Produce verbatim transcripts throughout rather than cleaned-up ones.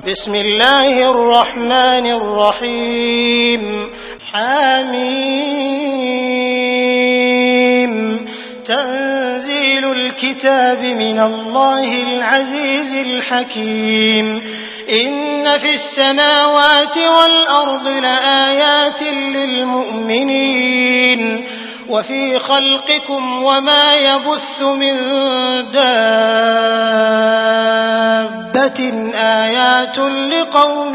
بسم الله الرحمن الرحيم حميم تنزيل الكتاب من الله العزيز الحكيم إن في السماوات والأرض لآيات للمؤمنين وفي خلقكم وما يبث من دابة آيات لقوم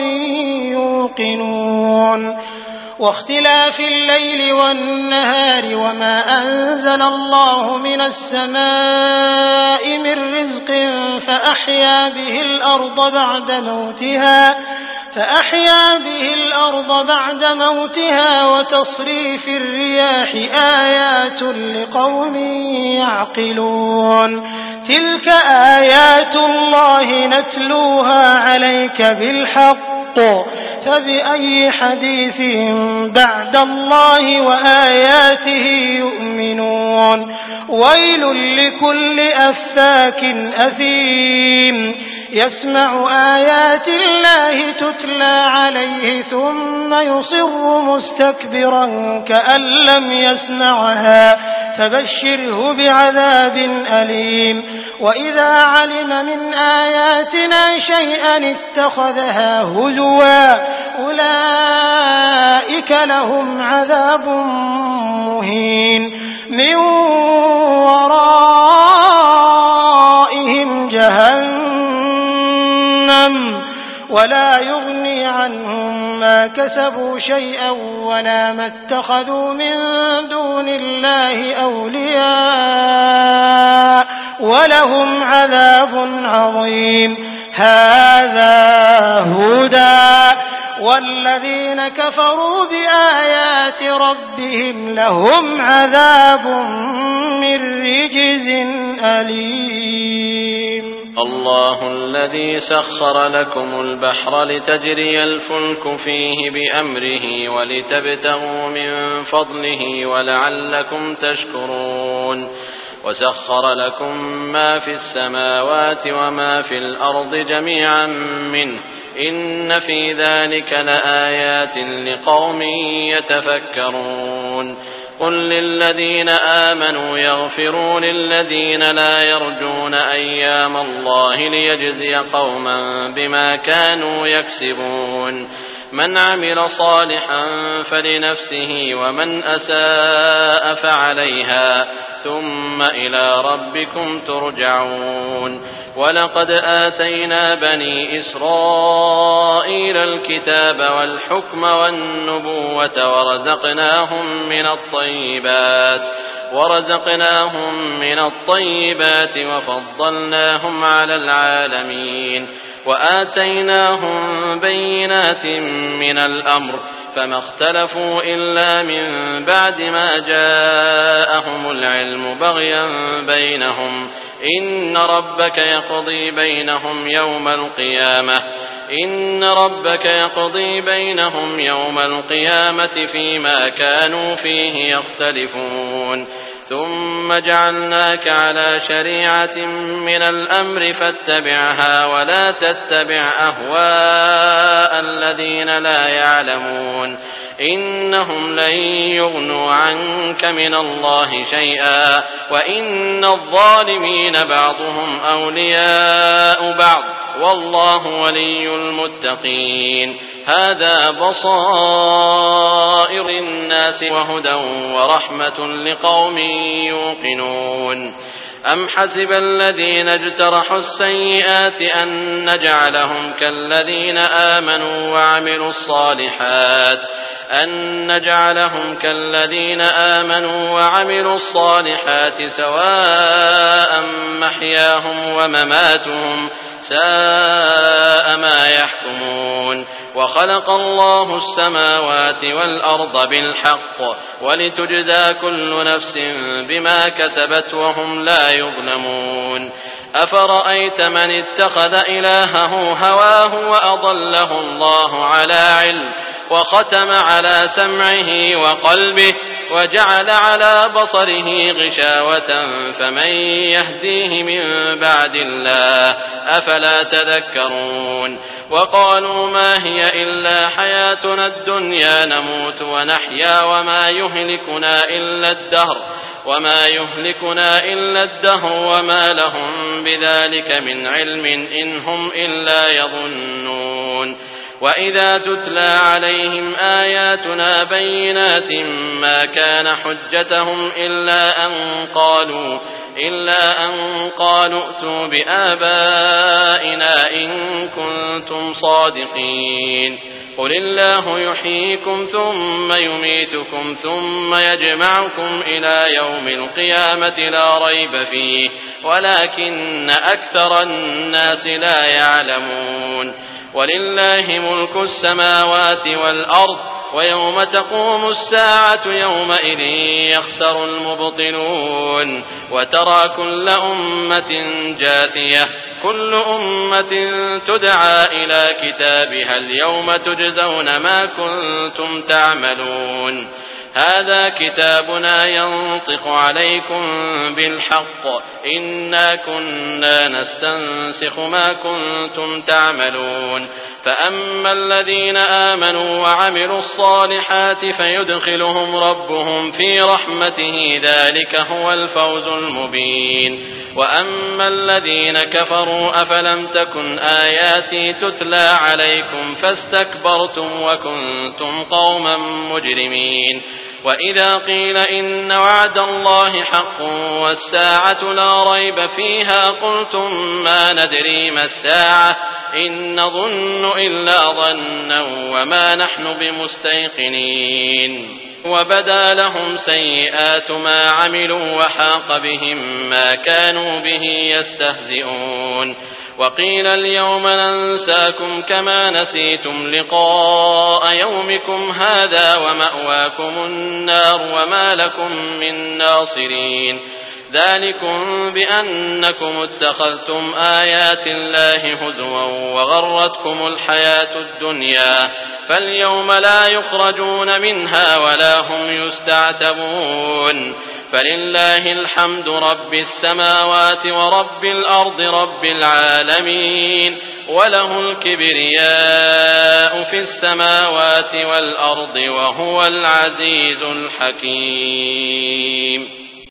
يوقنون واختلاف الليل والنهار وما أنزل الله من السماء من رزق فأحيا به الأرض بعد موتها فأحيا به الأرض بعد موتها وتصريف الرياح آيات لقوم يعقلون تلك آيات الله نتلوها عليك بالحق فبأي حديث بعد الله وآياته يؤمنون ويل لكل أفاك أثيم يسمع آيات الله تتلى عليه ثم يصر مستكبرا كأن لم يسمعها فبشره بعذاب أليم وإذا علم من آياتنا شيئا اتخذها هزوا أولئك لهم عذاب مهين من ورائهم جهنم ولا يغني عنهم ما كسبوا شيئا ولا ما اتخذوا من دون الله أولياء ولهم عذاب عظيم هذا هدى والذين كفروا بآيات ربهم لهم عذاب من رجز أليم الله الذي سخر لكم البحر لتجري الفلك فيه بأمره ولتبتغوا من فضله ولعلكم تشكرون وسخر لكم ما في السماوات وما في الأرض جميعا منه إن في ذلك لآيات لقوم يتفكرون قل للذين آمنوا يغفروا للذين لا يرجون أيام الله ليجزي قوما بما كانوا يكسبون من عمل صالحا فلنفسه ومن أساء فعليها ثم إلى ربكم ترجعون ولقد آتينا بني إسرائيل الكتاب والحكم والنبوة ورزقناهم من الطيبات ورزقناهم من الطيبات وفضلناهم على العالمين وآتيناهم بينات من الأمر فما اختلفوا إلا من بعد ما جاءهم العلم بغيا بينهم إن ربك يقضي بينهم يوم القيامة إن ربك يقضي بينهم يوم القيامة فيما كانوا فيه يختلفون ثم جعلناك على شريعة من الأمر فاتبعها ولا تتبع أهواء الذين لا يعلمون إنهم لن يغنوا عنك من الله شيئا وإن الظالمين بعضهم أولياء بعض والله ولي المتقين هذا بصائر الناس وهدى ورحمة لقوم يوقنون أم حسب الذين اجترحوا السيئات أن نجعلهم كالذين آمنوا وعملوا الصالحات أن نجعلهم كالذين آمنوا وعملوا الصالحات سواء محياهم ومماتهم ساء ما يحكمون وخلق الله السماوات والأرض بالحق ولتجزى كل نفس بما كسبت وهم لا يظلمون أفرأيت من اتخذ إلهه هواه وأضله الله على علم وختم على سمعه وقلبه وجعل على بصره غشاوة فمن يهديه من بعد الله أفلا تذكرون وقالوا ما هي إلا حياتنا الدنيا نموت ونحيا وما يهلكنا إلا الدهر وما يهلكنا إلا الدهر وما لهم بذلك من علم إن هم إلا يظنون وإذا تتلى عليهم آياتنا بينات ما كان حجتهم إلا أن قالوا إلا أن قالوا ائتوا بآبائنا إن كنتم صادقين قل الله يحييكم ثم يميتكم ثم يجمعكم إلى يوم القيامة لا ريب فيه ولكن أكثر الناس لا يعلمون ولله ملك السماوات والأرض ويوم تقوم الساعة يومئذ يخسر المبطلون وترى كل أمة جاثية كل أمة تدعى إلى كتابها اليوم تجزون ما كنتم تعملون هذا كتابنا ينطق عليكم بالحق إنا كنا نستنسخ ما كنتم تعملون فأما الذين آمنوا وعملوا الصالحات فيدخلهم ربهم في رحمته ذلك هو الفوز المبين وأما الذين كفروا أفلم تكن آياتي تتلى عليكم فاستكبرتم وكنتم قوما مجرمين وإذا قيل إن وعد الله حق والساعة لا ريب فيها قلتم ما ندري ما الساعة إن نظن إلا ظنا وما نحن بمستيقنين وبدا لهم سيئات ما عملوا وحاق بهم ما كانوا به يستهزئون وقيل اليوم ننساكم كما نسيتم لقاء يومكم هذا ومأواكم النار وما لكم من ناصرين ذلكم بأنكم اتخذتم آيات الله هزوا وغرتكم الحياة الدنيا فاليوم لا يخرجون منها ولا هم يستعتبون فلله الحمد رب السماوات ورب الأرض رب العالمين وله الكبرياء في السماوات والأرض وهو العزيز الحكيم.